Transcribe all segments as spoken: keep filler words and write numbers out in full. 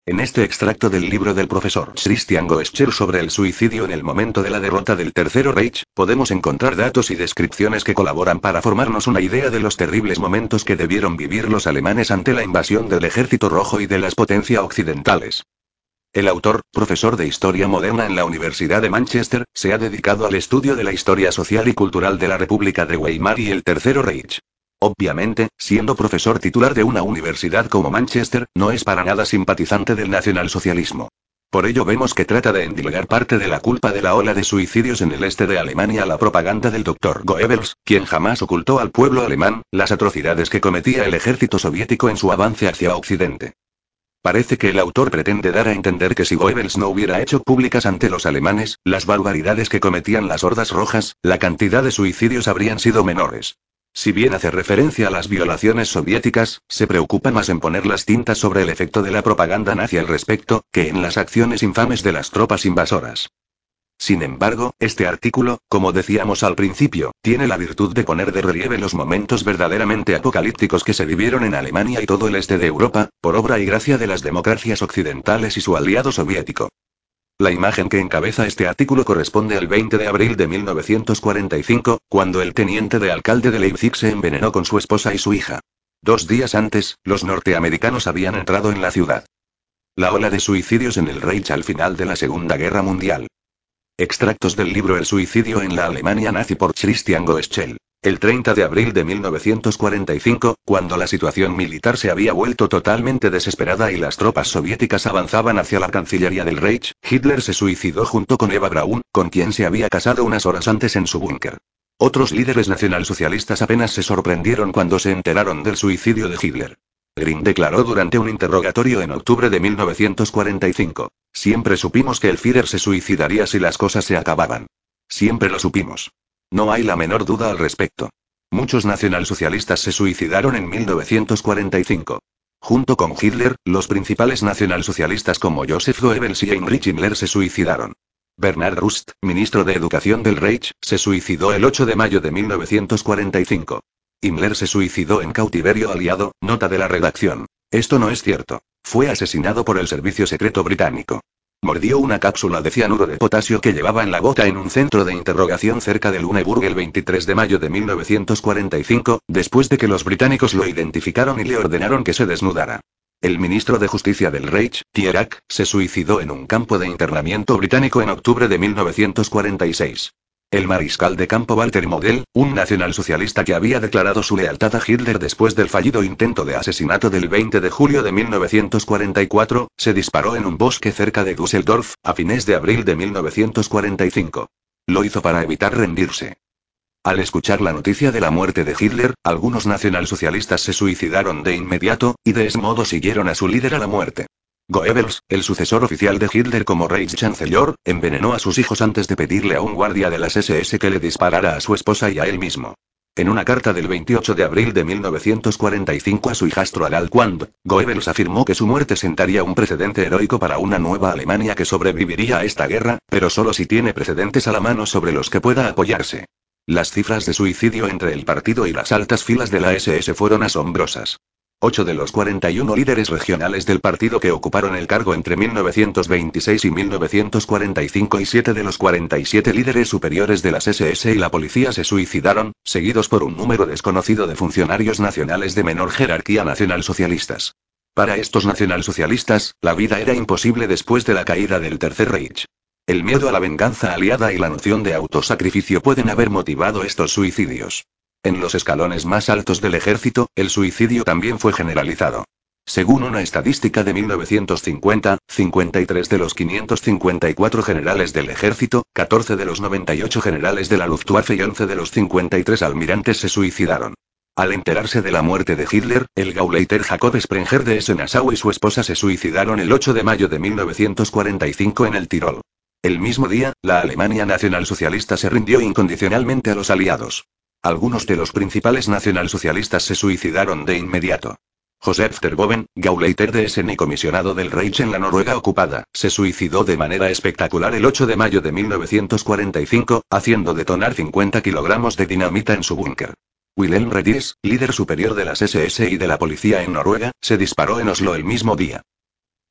En este extracto del libro del profesor Christian Goescher sobre el suicidio en el momento de la derrota del Tercero Reich, podemos encontrar datos y descripciones que colaboran para formarnos una idea de los terribles momentos que debieron vivir los alemanes ante la invasión del Ejército Rojo y de las potencias occidentales. El autor, profesor de Historia Moderna en la Universidad de Manchester, se ha dedicado al estudio de la historia social y cultural de la República de Weimar y el Tercero Reich. Obviamente, siendo profesor titular de una universidad como Manchester, no es para nada simpatizante del nacionalsocialismo. Por ello vemos que trata de endilgar parte de la culpa de la ola de suicidios en el este de Alemania a la propaganda del doctor Goebbels, quien jamás ocultó al pueblo alemán las atrocidades que cometía el ejército soviético en su avance hacia Occidente. Parece que el autor pretende dar a entender que si Goebbels no hubiera hecho públicas ante los alemanes las barbaridades que cometían las hordas rojas, la cantidad de suicidios habrían sido menores. Si bien hace referencia a las violaciones soviéticas, se preocupa más en poner las tintas sobre el efecto de la propaganda nazi al respecto, que en las acciones infames de las tropas invasoras. Sin embargo, este artículo, como decíamos al principio, tiene la virtud de poner de relieve los momentos verdaderamente apocalípticos que se vivieron en Alemania y todo el este de Europa, por obra y gracia de las democracias occidentales y su aliado soviético. La imagen que encabeza este artículo corresponde al veinte de abril de mil novecientos cuarenta y cinco, cuando el teniente de alcalde de Leipzig se envenenó con su esposa y su hija. Dos días antes, los norteamericanos habían entrado en la ciudad. La ola de suicidios en el Reich al final de la Segunda Guerra Mundial. Extractos del libro El suicidio en la Alemania nazi por Christian Goeschel. El treinta de abril de mil novecientos cuarenta y cinco, cuando la situación militar se había vuelto totalmente desesperada y las tropas soviéticas avanzaban hacia la Cancillería del Reich, Hitler se suicidó junto con Eva Braun, con quien se había casado unas horas antes en su búnker. Otros líderes nacionalsocialistas apenas se sorprendieron cuando se enteraron del suicidio de Hitler. Green declaró durante un interrogatorio en octubre de mil novecientos cuarenta y cinco. Siempre supimos que el Führer se suicidaría si las cosas se acababan. Siempre lo supimos. No hay la menor duda al respecto. Muchos nacionalsocialistas se suicidaron en mil novecientos cuarenta y cinco. Junto con Hitler, los principales nacionalsocialistas como Joseph Goebbels y Heinrich Himmler se suicidaron. Bernard Rust, ministro de Educación del Reich, se suicidó el ocho de mayo de mil novecientos cuarenta y cinco. Himmler se suicidó en cautiverio aliado, nota de la redacción. Esto no es cierto. Fue asesinado por el servicio secreto británico. Mordió una cápsula de cianuro de potasio que llevaba en la boca en un centro de interrogación cerca de Lüneburg el veintitrés de mayo de mil novecientos cuarenta y cinco, después de que los británicos lo identificaron y le ordenaron que se desnudara. El ministro de Justicia del Reich, Thierack, se suicidó en un campo de internamiento británico en octubre de mil novecientos cuarenta y seis. El mariscal de campo Walter Model, un nacionalsocialista que había declarado su lealtad a Hitler después del fallido intento de asesinato del veinte de julio de mil novecientos cuarenta y cuatro, se disparó en un bosque cerca de Düsseldorf, a fines de abril de mil novecientos cuarenta y cinco. Lo hizo para evitar rendirse. Al escuchar la noticia de la muerte de Hitler, algunos nacionalsocialistas se suicidaron de inmediato, y de ese modo siguieron a su líder a la muerte. Goebbels, el sucesor oficial de Hitler como Reichschancellor, envenenó a sus hijos antes de pedirle a un guardia de las ese ese que le disparara a su esposa y a él mismo. En una carta del veintiocho de abril de mil novecientos cuarenta y cinco a su hijastro Harald Quandt, Goebbels afirmó que su muerte sentaría un precedente heroico para una nueva Alemania que sobreviviría a esta guerra, pero solo si tiene precedentes a la mano sobre los que pueda apoyarse. Las cifras de suicidio entre el partido y las altas filas de la ese ese fueron asombrosas. Ocho de los cuarenta y uno líderes regionales del partido que ocuparon el cargo entre mil novecientos veintiséis y mil novecientos cuarenta y cinco y siete de los cuarenta y siete líderes superiores de las ese ese y la policía se suicidaron, seguidos por un número desconocido de funcionarios nacionales de menor jerarquía nacionalsocialistas. Para estos nacionalsocialistas, la vida era imposible después de la caída del Tercer Reich. El miedo a la venganza aliada y la noción de autosacrificio pueden haber motivado estos suicidios. En los escalones más altos del ejército, el suicidio también fue generalizado. Según una estadística de mil novecientos cincuenta, cincuenta y tres de los quinientos cincuenta y cuatro generales del ejército, catorce de los noventa y ocho generales de la Luftwaffe y once de los cincuenta y tres almirantes se suicidaron. Al enterarse de la muerte de Hitler, el Gauleiter Jacob Sprenger de Hesse-Nassau y su esposa se suicidaron el ocho de mayo de mil novecientos cuarenta y cinco en el Tirol. El mismo día, la Alemania nacionalsocialista se rindió incondicionalmente a los aliados. Algunos de los principales nacionalsocialistas se suicidaron de inmediato. Joseph Terboven, Gauleiter de Essen y comisionado del Reich en la Noruega ocupada, se suicidó de manera espectacular el ocho de mayo de mil novecientos cuarenta y cinco, haciendo detonar cincuenta kilogramos de dinamita en su búnker. Wilhelm Redies, líder superior de las ese ese y de la policía en Noruega, se disparó en Oslo el mismo día. Y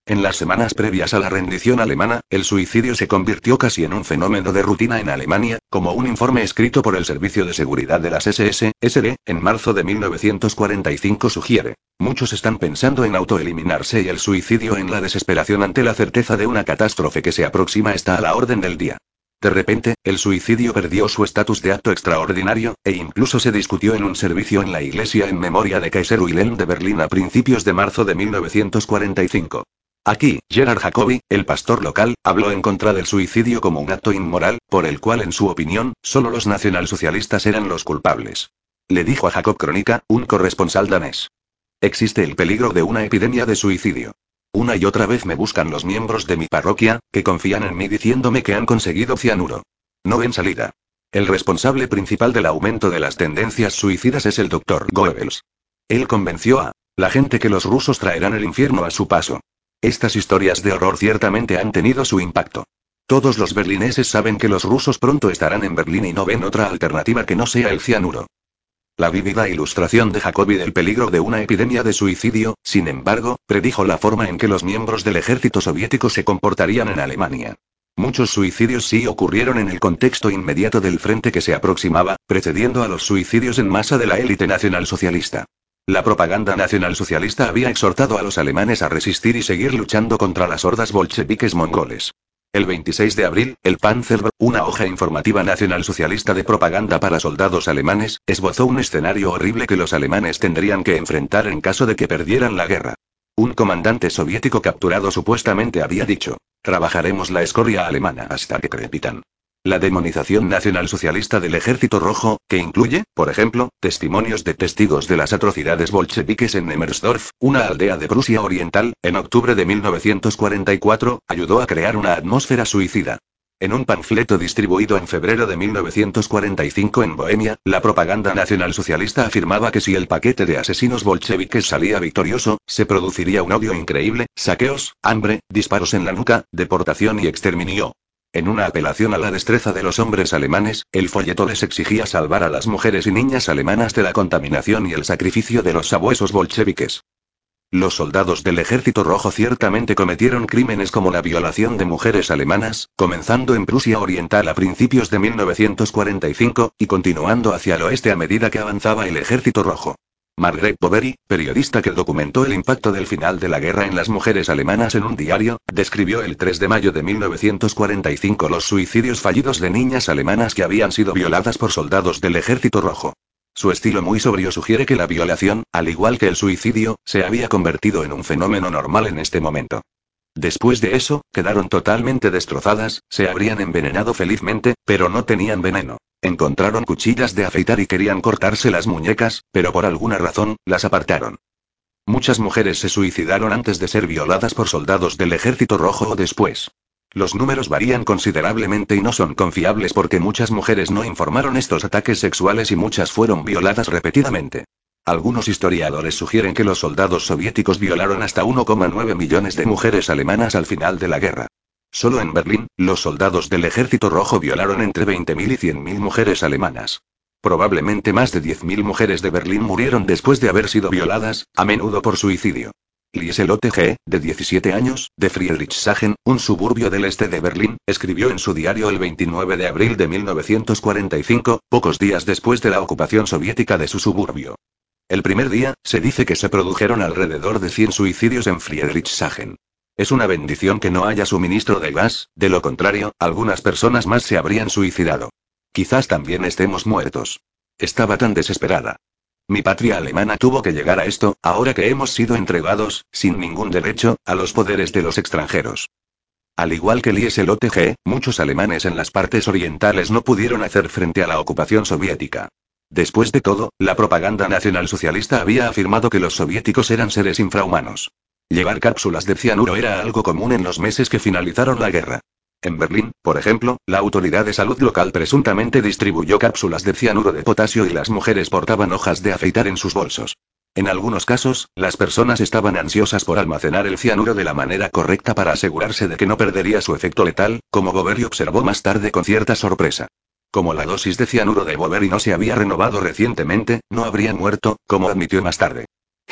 En las semanas previas a la rendición alemana, el suicidio se convirtió casi en un fenómeno de rutina en Alemania, como un informe escrito por el Servicio de Seguridad de las S S, S D, en marzo de mil novecientos cuarenta y cinco sugiere. Muchos están pensando en autoeliminarse y el suicidio en la desesperación ante la certeza de una catástrofe que se aproxima está a la orden del día. De repente, el suicidio perdió su estatus de acto extraordinario, e incluso se discutió en un servicio en la iglesia en memoria de Kaiser Wilhelm de Berlín a principios de marzo de mil novecientos cuarenta y cinco. Aquí, Gerard Jacobi, el pastor local, habló en contra del suicidio como un acto inmoral, por el cual en su opinión, solo los nacionalsocialistas eran los culpables. Le dijo a Jacob Crónica, un corresponsal danés. Existe el peligro de una epidemia de suicidio. Una y otra vez me buscan los miembros de mi parroquia, que confían en mí diciéndome que han conseguido cianuro. No ven salida. El responsable principal del aumento de las tendencias suicidas es el doctor Goebbels. Él convenció a la gente que los rusos traerán el infierno a su paso. Estas historias de horror ciertamente han tenido su impacto. Todos los berlineses saben que los rusos pronto estarán en Berlín y no ven otra alternativa que no sea el cianuro. La vívida ilustración de Jacobi del peligro de una epidemia de suicidio, sin embargo, predijo la forma en que los miembros del ejército soviético se comportarían en Alemania. Muchos suicidios sí ocurrieron en el contexto inmediato del frente que se aproximaba, precediendo a los suicidios en masa de la élite nacionalsocialista. La propaganda nacionalsocialista había exhortado a los alemanes a resistir y seguir luchando contra las hordas bolcheviques mongoles. El veintiséis de abril, el Panzerblatt, una hoja informativa nacionalsocialista de propaganda para soldados alemanes, esbozó un escenario horrible que los alemanes tendrían que enfrentar en caso de que perdieran la guerra. Un comandante soviético capturado supuestamente había dicho: trabajaremos la escoria alemana hasta que crepitan. La demonización nacionalsocialista del Ejército Rojo, que incluye, por ejemplo, testimonios de testigos de las atrocidades bolcheviques en Nemmersdorf, una aldea de Prusia Oriental, en octubre de mil novecientos cuarenta y cuatro, ayudó a crear una atmósfera suicida. En un panfleto distribuido en febrero de mil novecientos cuarenta y cinco en Bohemia, la propaganda nacionalsocialista afirmaba que si el paquete de asesinos bolcheviques salía victorioso, se produciría un odio increíble, saqueos, hambre, disparos en la nuca, deportación y exterminio. En una apelación a la destreza de los hombres alemanes, el folleto les exigía salvar a las mujeres y niñas alemanas de la contaminación y el sacrificio de los sabuesos bolcheviques. Los soldados del Ejército Rojo ciertamente cometieron crímenes como la violación de mujeres alemanas, comenzando en Prusia Oriental a principios de mil novecientos cuarenta y cinco, y continuando hacia el oeste a medida que avanzaba el Ejército Rojo. Margaret Boveri, periodista que documentó el impacto del final de la guerra en las mujeres alemanas en un diario, describió el tres de mayo de mil novecientos cuarenta y cinco los suicidios fallidos de niñas alemanas que habían sido violadas por soldados del Ejército Rojo. Su estilo muy sobrio sugiere que la violación, al igual que el suicidio, se había convertido en un fenómeno normal en este momento. Después de eso, quedaron totalmente destrozadas, se habrían envenenado felizmente, pero no tenían veneno. Encontraron cuchillas de afeitar y querían cortarse las muñecas, pero por alguna razón, las apartaron. Muchas mujeres se suicidaron antes de ser violadas por soldados del Ejército Rojo o después. Los números varían considerablemente y no son confiables porque muchas mujeres no informaron estos ataques sexuales y muchas fueron violadas repetidamente. Algunos historiadores sugieren que los soldados soviéticos violaron hasta uno coma nueve millones de mujeres alemanas al final de la guerra. Solo en Berlín, los soldados del Ejército Rojo violaron entre veinte mil y cien mil mujeres alemanas. Probablemente más de diez mil mujeres de Berlín murieron después de haber sido violadas, a menudo por suicidio. Lieselotte G., de diecisiete años, de Friedrichshagen, un suburbio del este de Berlín, escribió en su diario el veintinueve de abril de mil novecientos cuarenta y cinco, pocos días después de la ocupación soviética de su suburbio. El primer día, se dice que se produjeron alrededor de cien suicidios en Friedrichshagen. Es una bendición que no haya suministro de gas, de lo contrario, algunas personas más se habrían suicidado. Quizás también estemos muertos. Estaba tan desesperada. Mi patria alemana tuvo que llegar a esto, ahora que hemos sido entregados, sin ningún derecho, a los poderes de los extranjeros. Al igual que Lieselotte G., muchos alemanes en las partes orientales no pudieron hacer frente a la ocupación soviética. Después de todo, la propaganda nacionalsocialista había afirmado que los soviéticos eran seres infrahumanos. Llevar cápsulas de cianuro era algo común en los meses que finalizaron la guerra. En Berlín, por ejemplo, la autoridad de salud local presuntamente distribuyó cápsulas de cianuro de potasio y las mujeres portaban hojas de afeitar en sus bolsos. En algunos casos, las personas estaban ansiosas por almacenar el cianuro de la manera correcta para asegurarse de que no perdería su efecto letal, como Boveri observó más tarde con cierta sorpresa. Como la dosis de cianuro de Boveri no se había renovado recientemente, no habrían muerto, como admitió más tarde.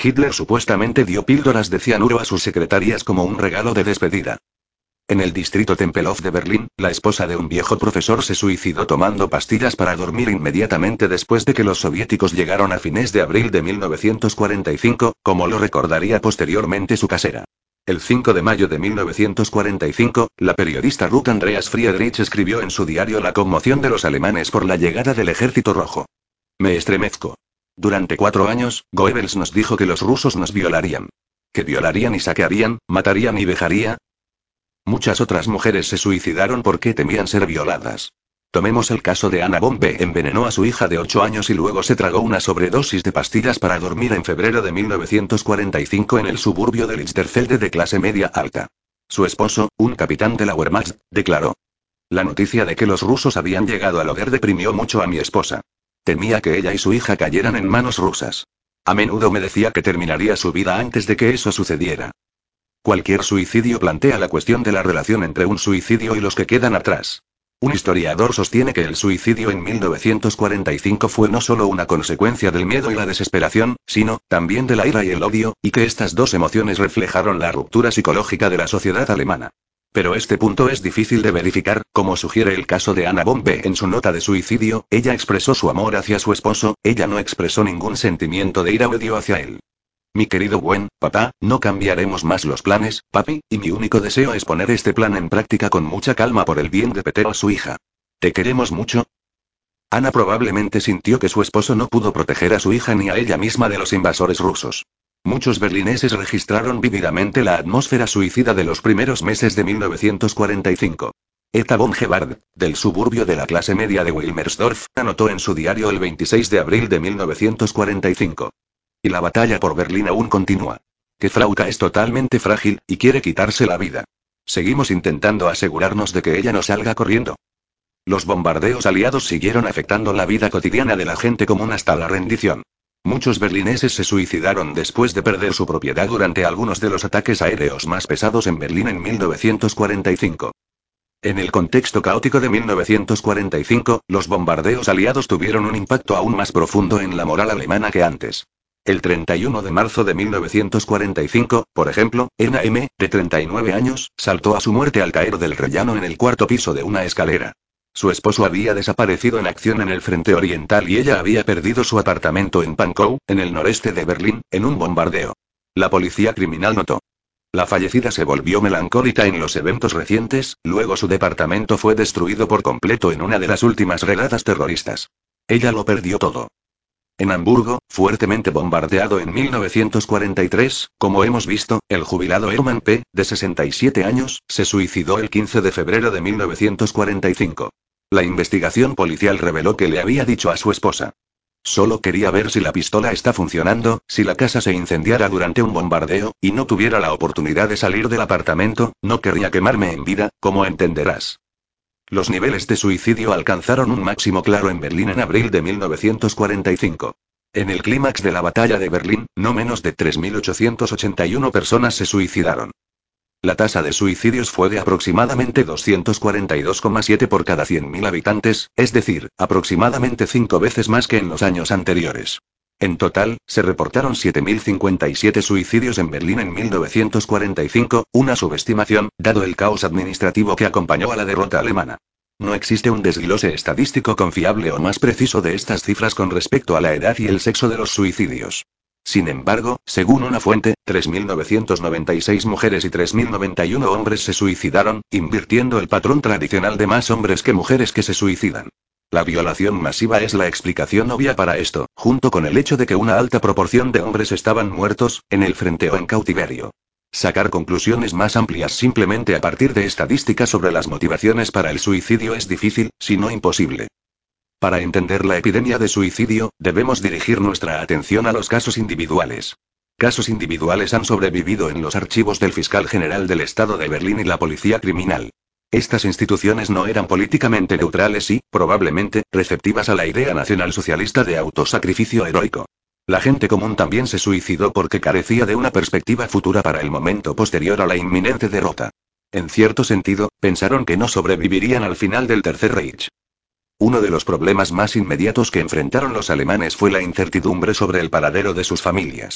Hitler supuestamente dio píldoras de cianuro a sus secretarias como un regalo de despedida. En el distrito Tempelhof de Berlín, la esposa de un viejo profesor se suicidó tomando pastillas para dormir inmediatamente después de que los soviéticos llegaron a fines de abril de mil novecientos cuarenta y cinco, como lo recordaría posteriormente su casera. El cinco de mayo de mil novecientos cuarenta y cinco, la periodista Ruth Andreas Friedrich escribió en su diario la conmoción de los alemanes por la llegada del Ejército Rojo. Me estremezco. Durante cuatro años, Goebbels nos dijo que los rusos nos violarían. Que violarían y saquearían, matarían y vejarían. Muchas otras mujeres se suicidaron porque temían ser violadas. Tomemos el caso de Anna Bombe, envenenó a su hija de ocho años y luego se tragó una sobredosis de pastillas para dormir en febrero de mil novecientos cuarenta y cinco en el suburbio de Lichterfelde de clase media alta. Su esposo, un capitán de la Wehrmacht, declaró: la noticia de que los rusos habían llegado al hogar deprimió mucho a mi esposa. Temía que ella y su hija cayeran en manos rusas. A menudo me decía que terminaría su vida antes de que eso sucediera. Cualquier suicidio plantea la cuestión de la relación entre un suicidio y los que quedan atrás. Un historiador sostiene que el suicidio en mil novecientos cuarenta y cinco fue no solo una consecuencia del miedo y la desesperación, sino, también de la ira y el odio, y que estas dos emociones reflejaron la ruptura psicológica de la sociedad alemana. Pero este punto es difícil de verificar, como sugiere el caso de Anna Bombe en su nota de suicidio, ella expresó su amor hacia su esposo, ella no expresó ningún sentimiento de ira o odio hacia él. Mi querido buen papá, no cambiaremos más los planes, papi, y mi único deseo es poner este plan en práctica con mucha calma por el bien de Peter, su hija. ¿Te queremos mucho? Ana probablemente sintió que su esposo no pudo proteger a su hija ni a ella misma de los invasores rusos. Muchos berlineses registraron vívidamente la atmósfera suicida de los primeros meses de mil novecientos cuarenta y cinco. Etta von Gebhard, del suburbio de la clase media de Wilmersdorf, anotó en su diario el veintiséis de abril de mil novecientos cuarenta y cinco. Y la batalla por Berlín aún continúa. Que Frauka es totalmente frágil, y quiere quitarse la vida. Seguimos intentando asegurarnos de que ella no salga corriendo. Los bombardeos aliados siguieron afectando la vida cotidiana de la gente común hasta la rendición. Muchos berlineses se suicidaron después de perder su propiedad durante algunos de los ataques aéreos más pesados en Berlín en mil novecientos cuarenta y cinco. En el contexto caótico de mil novecientos cuarenta y cinco, los bombardeos aliados tuvieron un impacto aún más profundo en la moral alemana que antes. El treinta y uno de marzo de mil novecientos cuarenta y cinco, por ejemplo, Erna M., de treinta y nueve años, saltó a su muerte al caer del rellano en el cuarto piso de una escalera. Su esposo había desaparecido en acción en el frente oriental y ella había perdido su apartamento en Pankow, en el noreste de Berlín, en un bombardeo. La policía criminal notó. La fallecida se volvió melancólica en los eventos recientes, luego su departamento fue destruido por completo en una de las últimas redadas terroristas. Ella lo perdió todo. En Hamburgo, fuertemente bombardeado en mil novecientos cuarenta y tres, como hemos visto, el jubilado Hermann P., de sesenta y siete años, se suicidó el quince de febrero de mil novecientos cuarenta y cinco. La investigación policial reveló que le había dicho a su esposa: solo quería ver si la pistola está funcionando, si la casa se incendiara durante un bombardeo, y no tuviera la oportunidad de salir del apartamento, no querría quemarme en vida, como entenderás. Los niveles de suicidio alcanzaron un máximo claro en Berlín en abril de mil novecientos cuarenta y cinco. En el clímax de la batalla de Berlín, no menos de tres mil ochocientas ochenta y una personas se suicidaron. La tasa de suicidios fue de aproximadamente doscientos cuarenta y dos coma siete por cada cien mil habitantes, es decir, aproximadamente cinco veces más que en los años anteriores. En total, se reportaron siete mil cincuenta y siete suicidios en Berlín en mil novecientos cuarenta y cinco, una subestimación, dado el caos administrativo que acompañó a la derrota alemana. No existe un desglose estadístico confiable o más preciso de estas cifras con respecto a la edad y el sexo de los suicidios. Sin embargo, según una fuente, tres mil novecientas noventa y seis mujeres y tres mil noventa y uno hombres se suicidaron, invirtiendo el patrón tradicional de más hombres que mujeres que se suicidan. La violación masiva es la explicación obvia para esto, junto con el hecho de que una alta proporción de hombres estaban muertos, en el frente o en cautiverio. Sacar conclusiones más amplias simplemente a partir de estadísticas sobre las motivaciones para el suicidio es difícil, si no imposible. Para entender la epidemia de suicidio, debemos dirigir nuestra atención a los casos individuales. Casos individuales han sobrevivido en los archivos del fiscal general del estado de Berlín y la policía criminal. Estas instituciones no eran políticamente neutrales y, probablemente, receptivas a la idea nacionalsocialista de autosacrificio heroico. La gente común también se suicidó porque carecía de una perspectiva futura para el momento posterior a la inminente derrota. En cierto sentido, pensaron que no sobrevivirían al final del Tercer Reich. Uno de los problemas más inmediatos que enfrentaron los alemanes fue la incertidumbre sobre el paradero de sus familias.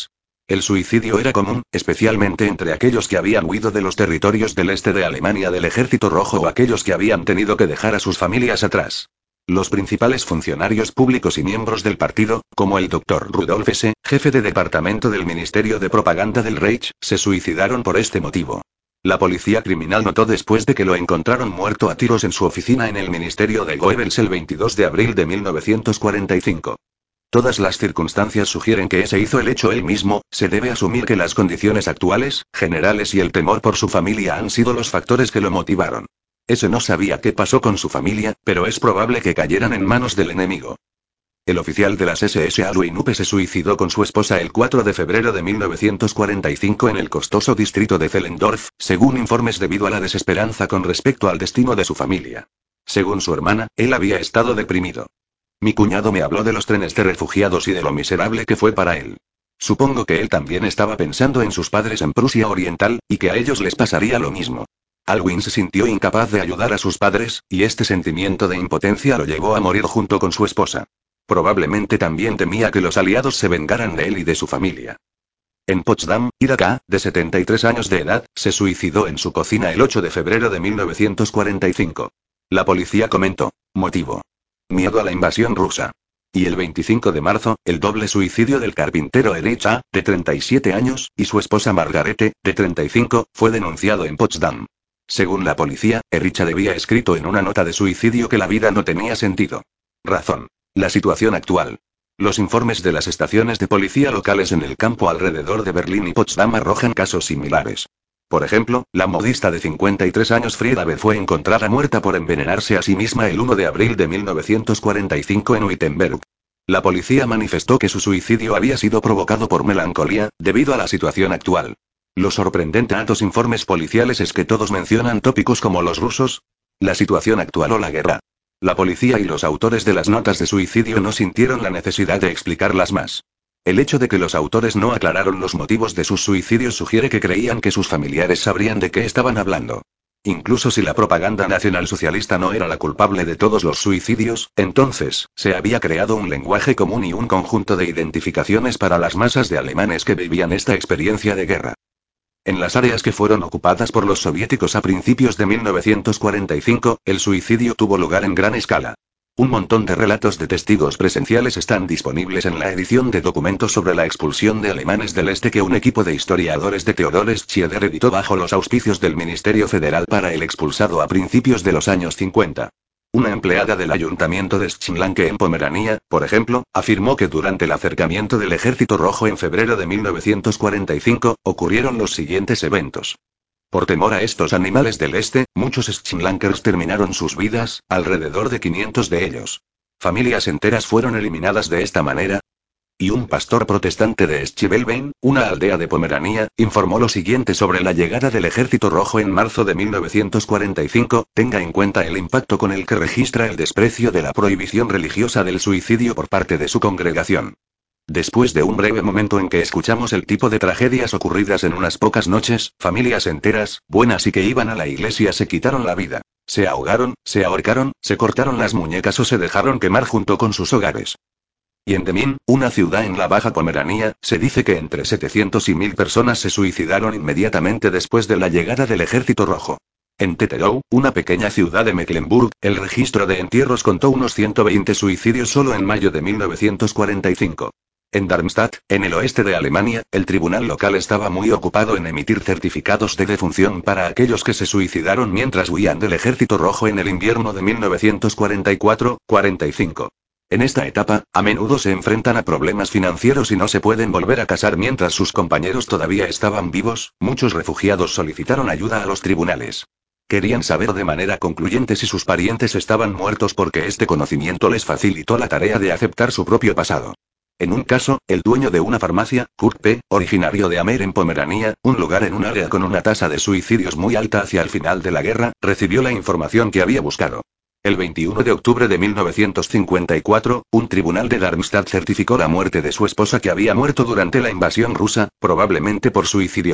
El suicidio era común, especialmente entre aquellos que habían huido de los territorios del este de Alemania del Ejército Rojo o aquellos que habían tenido que dejar a sus familias atrás. Los principales funcionarios públicos y miembros del partido, como el doctor Rudolf Hess, jefe de departamento del Ministerio de Propaganda del Reich, se suicidaron por este motivo. La policía criminal notó después de que lo encontraron muerto a tiros en su oficina en el Ministerio de Goebbels el veintidós de abril de mil novecientos cuarenta y cinco. Todas las circunstancias sugieren que ese hizo el hecho él mismo, se debe asumir que las condiciones actuales, generales y el temor por su familia han sido los factores que lo motivaron. Ese no sabía qué pasó con su familia, pero es probable que cayeran en manos del enemigo. El oficial de las S S Alwin Uppe se suicidó con su esposa el cuatro de febrero de mil novecientos cuarenta y cinco en el costoso distrito de Zehlendorf, según informes debido a la desesperanza con respecto al destino de su familia. Según su hermana, él había estado deprimido. Mi cuñado me habló de los trenes de refugiados y de lo miserable que fue para él. Supongo que él también estaba pensando en sus padres en Prusia Oriental, y que a ellos les pasaría lo mismo. Alwin se sintió incapaz de ayudar a sus padres, y este sentimiento de impotencia lo llevó a morir junto con su esposa. Probablemente también temía que los aliados se vengaran de él y de su familia. En Potsdam, Ida K., de setenta y tres años de edad, se suicidó en su cocina el ocho de febrero de mil novecientos cuarenta y cinco. La policía comentó: motivo: miedo a la invasión rusa. Y el veinticinco de marzo, el doble suicidio del carpintero Erich A., de treinta y siete años, y su esposa Margarete, de treinta y cinco, fue denunciado en Potsdam. Según la policía, Erich había escrito en una nota de suicidio que la vida no tenía sentido. Razón: la situación actual. Los informes de las estaciones de policía locales en el campo alrededor de Berlín y Potsdam arrojan casos similares. Por ejemplo, la modista de cincuenta y tres años Frieda B. fue encontrada muerta por envenenarse a sí misma el uno de abril de mil novecientos cuarenta y cinco en Wittenberg. La policía manifestó que su suicidio había sido provocado por melancolía, debido a la situación actual. Lo sorprendente de estos informes policiales es que todos mencionan tópicos como los rusos, la situación actual o la guerra. La policía y los autores de las notas de suicidio no sintieron la necesidad de explicarlas más. El hecho de que los autores no aclararon los motivos de sus suicidios sugiere que creían que sus familiares sabrían de qué estaban hablando. Incluso si la propaganda nacionalsocialista no era la culpable de todos los suicidios, entonces, se había creado un lenguaje común y un conjunto de identificaciones para las masas de alemanes que vivían esta experiencia de guerra. En las áreas que fueron ocupadas por los soviéticos a principios de mil novecientos cuarenta y cinco, el suicidio tuvo lugar en gran escala. Un montón de relatos de testigos presenciales están disponibles en la edición de documentos sobre la expulsión de alemanes del este que un equipo de historiadores de Theodor Schieder editó bajo los auspicios del Ministerio Federal para el expulsado a principios de los años cincuenta. Una empleada del ayuntamiento de Schimlanke en Pomerania, por ejemplo, afirmó que durante el acercamiento del Ejército Rojo en febrero de mil novecientos cuarenta y cinco, ocurrieron los siguientes eventos. Por temor a estos animales del este, muchos Schimlankers terminaron sus vidas, alrededor de quinientos de ellos. Familias enteras fueron eliminadas de esta manera. Y un pastor protestante de Schibelbein, una aldea de Pomerania, informó lo siguiente sobre la llegada del Ejército Rojo en marzo de mil novecientos cuarenta y cinco, tenga en cuenta el impacto con el que registra el desprecio de la prohibición religiosa del suicidio por parte de su congregación. Después de un breve momento en que escuchamos el tipo de tragedias ocurridas en unas pocas noches, familias enteras, buenas y que iban a la iglesia se quitaron la vida. Se ahogaron, se ahorcaron, se cortaron las muñecas o se dejaron quemar junto con sus hogares. Y en Demmin, una ciudad en la Baja Pomerania, se dice que entre setecientos y mil personas se suicidaron inmediatamente después de la llegada del Ejército Rojo. En Tetterow, una pequeña ciudad de Mecklenburg, el registro de entierros contó unos ciento veinte suicidios solo en mayo de mil novecientos cuarenta y cinco. En Darmstadt, en el oeste de Alemania, el tribunal local estaba muy ocupado en emitir certificados de defunción para aquellos que se suicidaron mientras huían del Ejército Rojo en el invierno de mil novecientos cuarenta y cuatro cuarenta y cinco. En esta etapa, a menudo se enfrentan a problemas financieros y no se pueden volver a casar mientras sus compañeros todavía estaban vivos. Muchos refugiados solicitaron ayuda a los tribunales. Querían saber de manera concluyente si sus parientes estaban muertos porque este conocimiento les facilitó la tarea de aceptar su propio pasado. En un caso, el dueño de una farmacia, Kurt P., originario de Amer en Pomerania, un lugar en un área con una tasa de suicidios muy alta hacia el final de la guerra, recibió la información que había buscado. El veintiuno de octubre de mil novecientos cincuenta y cuatro, un tribunal de Darmstadt certificó la muerte de su esposa que había muerto durante la invasión rusa, probablemente por suicidio.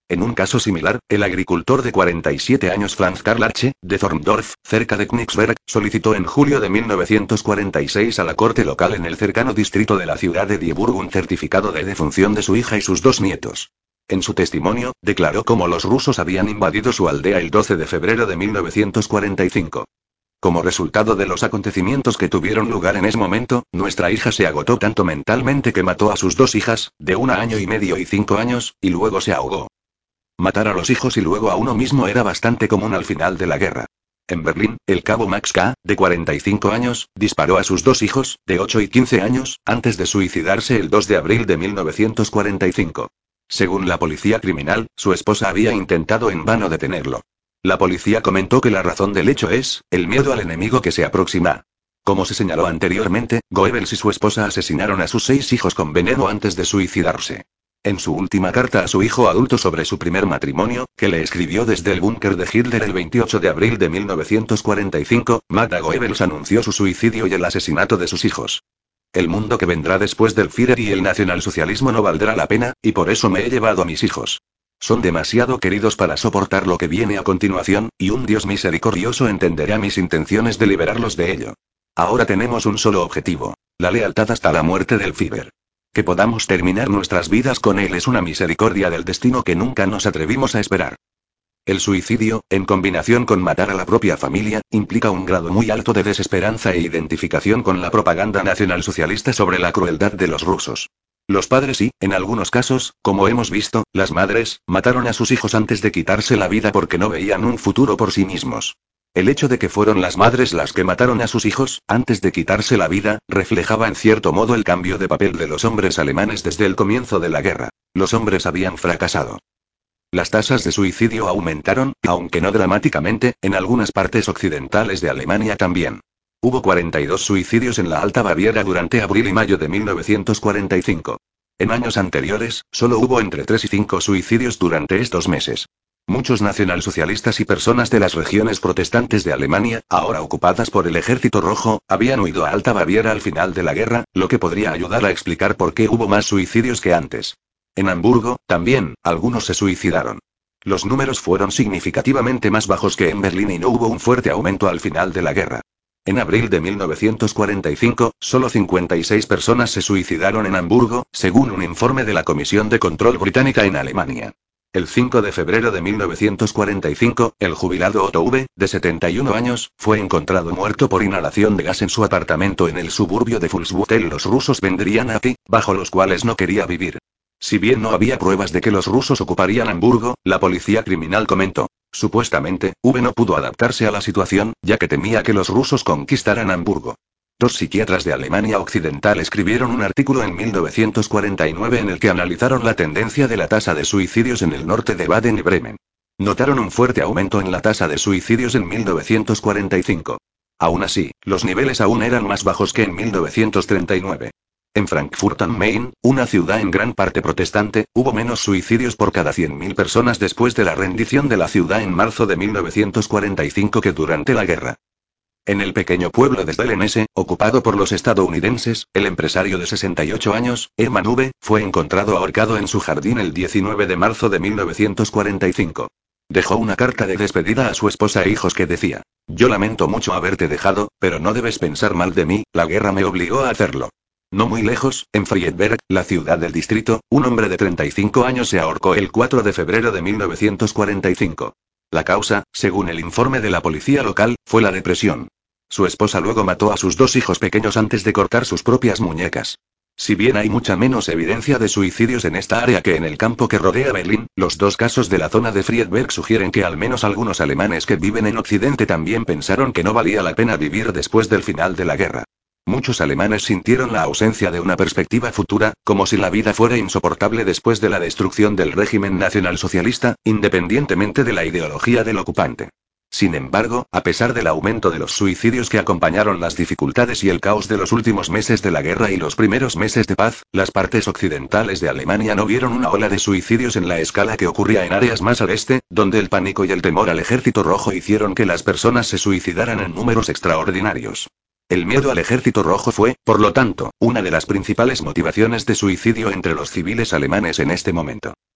En un caso similar, el agricultor de cuarenta y siete años Franz Karl Arche, de Zorndorf, cerca de Königsberg, solicitó en julio de mil novecientos cuarenta y seis a la corte local en el cercano distrito de la ciudad de Dieburg un certificado de defunción de su hija y sus dos nietos. En su testimonio, declaró cómo los rusos habían invadido su aldea el doce de febrero de mil novecientos cuarenta y cinco. Como resultado de los acontecimientos que tuvieron lugar en ese momento, nuestra hija se agotó tanto mentalmente que mató a sus dos hijas, de un año y medio y cinco años, y luego se ahogó. Matar a los hijos y luego a uno mismo era bastante común al final de la guerra. En Berlín, el cabo Max K., de cuarenta y cinco años, disparó a sus dos hijos, de ocho y quince años, antes de suicidarse el dos de abril de mil novecientos cuarenta y cinco. Según la policía criminal, su esposa había intentado en vano detenerlo. La policía comentó que la razón del hecho es, el miedo al enemigo que se aproxima. Como se señaló anteriormente, Goebbels y su esposa asesinaron a sus seis hijos con veneno antes de suicidarse. En su última carta a su hijo adulto sobre su primer matrimonio, que le escribió desde el búnker de Hitler el veintiocho de abril de mil novecientos cuarenta y cinco, Magda Goebbels anunció su suicidio y el asesinato de sus hijos. El mundo que vendrá después del Führer y el nacionalsocialismo no valdrá la pena, y por eso me he llevado a mis hijos. Son demasiado queridos para soportar lo que viene a continuación, y un Dios misericordioso entenderá mis intenciones de liberarlos de ello. Ahora tenemos un solo objetivo: la lealtad hasta la muerte del Führer. Que podamos terminar nuestras vidas con él es una misericordia del destino que nunca nos atrevimos a esperar. El suicidio, en combinación con matar a la propia familia, implica un grado muy alto de desesperanza e identificación con la propaganda nacionalsocialista sobre la crueldad de los rusos. Los padres y, en algunos casos, como hemos visto, las madres, mataron a sus hijos antes de quitarse la vida porque no veían un futuro por sí mismos. El hecho de que fueron las madres las que mataron a sus hijos, antes de quitarse la vida, reflejaba en cierto modo el cambio de papel de los hombres alemanes desde el comienzo de la guerra. Los hombres habían fracasado. Las tasas de suicidio aumentaron, aunque no dramáticamente, en algunas partes occidentales de Alemania también. Hubo cuarenta y dos suicidios en la Alta Baviera durante abril y mayo de mil novecientos cuarenta y cinco. En años anteriores, solo hubo entre tres y cinco suicidios durante estos meses. Muchos nacionalsocialistas y personas de las regiones protestantes de Alemania, ahora ocupadas por el Ejército Rojo, habían huido a Alta Baviera al final de la guerra, lo que podría ayudar a explicar por qué hubo más suicidios que antes. En Hamburgo, también, algunos se suicidaron. Los números fueron significativamente más bajos que en Berlín y no hubo un fuerte aumento al final de la guerra. En abril de mil novecientos cuarenta y cinco, solo cincuenta y seis personas se suicidaron en Hamburgo, según un informe de la Comisión de Control Británica en Alemania. El cinco de febrero de mil novecientos cuarenta y cinco, el jubilado Otto V., de setenta y uno años, fue encontrado muerto por inhalación de gas en su apartamento en el suburbio de Fuhlsbüttel. Los rusos vendrían a ti, bajo los cuales no quería vivir. Si bien no había pruebas de que los rusos ocuparían Hamburgo, la policía criminal comentó. Supuestamente, V no pudo adaptarse a la situación, ya que temía que los rusos conquistaran Hamburgo. Dos psiquiatras de Alemania Occidental escribieron un artículo en mil novecientos cuarenta y nueve en el que analizaron la tendencia de la tasa de suicidios en el norte de Baden y Bremen. Notaron un fuerte aumento en la tasa de suicidios en mil novecientos cuarenta y cinco. Aún así, los niveles aún eran más bajos que en mil novecientos treinta y nueve. En Frankfurt am Main, una ciudad en gran parte protestante, hubo menos suicidios por cada cien mil personas después de la rendición de la ciudad en marzo de mil novecientos cuarenta y cinco que durante la guerra. En el pequeño pueblo de Stelenese, ocupado por los estadounidenses, el empresario de sesenta y ocho años, Hermann V., fue encontrado ahorcado en su jardín el diecinueve de marzo de mil novecientos cuarenta y cinco. Dejó una carta de despedida a su esposa e hijos que decía: «Yo lamento mucho haberte dejado, pero no debes pensar mal de mí, la guerra me obligó a hacerlo». No muy lejos, en Friedberg, la ciudad del distrito, un hombre de treinta y cinco años se ahorcó el cuatro de febrero de mil novecientos cuarenta y cinco. La causa, según el informe de la policía local, fue la depresión. Su esposa luego mató a sus dos hijos pequeños antes de cortar sus propias muñecas. Si bien hay mucha menos evidencia de suicidios en esta área que en el campo que rodea Berlín, los dos casos de la zona de Friedberg sugieren que al menos algunos alemanes que viven en Occidente también pensaron que no valía la pena vivir después del final de la guerra. Muchos alemanes sintieron la ausencia de una perspectiva futura, como si la vida fuera insoportable después de la destrucción del régimen nacionalsocialista, independientemente de la ideología del ocupante. Sin embargo, a pesar del aumento de los suicidios que acompañaron las dificultades y el caos de los últimos meses de la guerra y los primeros meses de paz, las partes occidentales de Alemania no vieron una ola de suicidios en la escala que ocurría en áreas más al este, donde el pánico y el temor al Ejército Rojo hicieron que las personas se suicidaran en números extraordinarios. El miedo al Ejército Rojo fue, por lo tanto, una de las principales motivaciones de suicidio entre los civiles alemanes en este momento.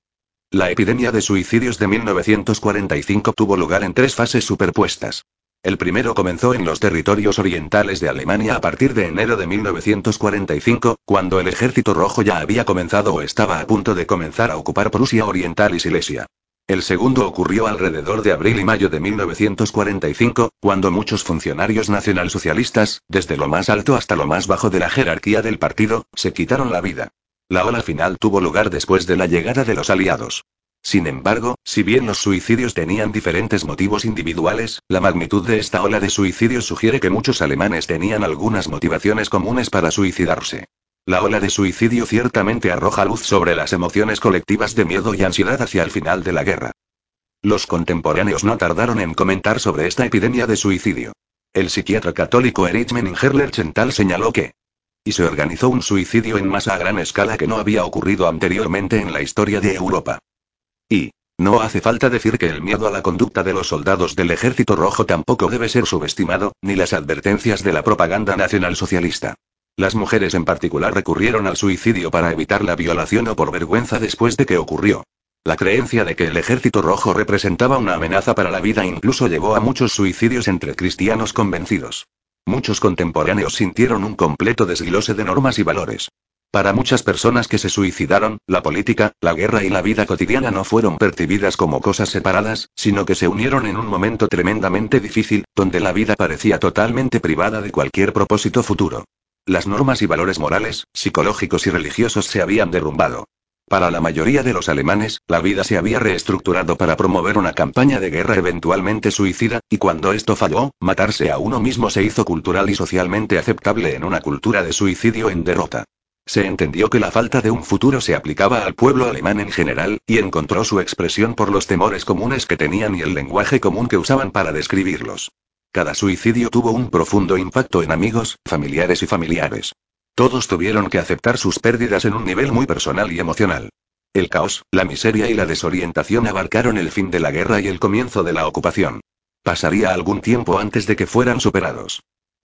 La epidemia de suicidios de mil novecientos cuarenta y cinco tuvo lugar en tres fases superpuestas. El primero comenzó en los territorios orientales de Alemania a partir de enero de mil novecientos cuarenta y cinco, cuando el Ejército Rojo ya había comenzado o estaba a punto de comenzar a ocupar Prusia Oriental y Silesia. El segundo ocurrió alrededor de abril y mayo de mil novecientos cuarenta y cinco, cuando muchos funcionarios nacionalsocialistas, desde lo más alto hasta lo más bajo de la jerarquía del partido, se quitaron la vida. La ola final tuvo lugar después de la llegada de los aliados. Sin embargo, si bien los suicidios tenían diferentes motivos individuales, la magnitud de esta ola de suicidios sugiere que muchos alemanes tenían algunas motivaciones comunes para suicidarse. La ola de suicidio ciertamente arroja luz sobre las emociones colectivas de miedo y ansiedad hacia el final de la guerra. Los contemporáneos no tardaron en comentar sobre esta epidemia de suicidio. El psiquiatra católico Erich Menninger-Lerchenthal señaló que y se organizó un suicidio en masa a gran escala que no había ocurrido anteriormente en la historia de Europa. Y no hace falta decir que el miedo a la conducta de los soldados del Ejército Rojo tampoco debe ser subestimado, ni las advertencias de la propaganda nacionalsocialista. Las mujeres en particular recurrieron al suicidio para evitar la violación o por vergüenza después de que ocurrió. La creencia de que el Ejército Rojo representaba una amenaza para la vida incluso llevó a muchos suicidios entre cristianos convencidos. Muchos contemporáneos sintieron un completo desglose de normas y valores. Para muchas personas que se suicidaron, la política, la guerra y la vida cotidiana no fueron percibidas como cosas separadas, sino que se unieron en un momento tremendamente difícil, donde la vida parecía totalmente privada de cualquier propósito futuro. Las normas y valores morales, psicológicos y religiosos se habían derrumbado. Para la mayoría de los alemanes, la vida se había reestructurado para promover una campaña de guerra eventualmente suicida, y cuando esto falló, matarse a uno mismo se hizo cultural y socialmente aceptable en una cultura de suicidio en derrota. Se entendió que la falta de un futuro se aplicaba al pueblo alemán en general, y encontró su expresión por los temores comunes que tenían y el lenguaje común que usaban para describirlos. Cada suicidio tuvo un profundo impacto en amigos, familiares y familiares. Todos tuvieron que aceptar sus pérdidas en un nivel muy personal y emocional. El caos, la miseria y la desorientación abarcaron el fin de la guerra y el comienzo de la ocupación. Pasaría algún tiempo antes de que fueran superados.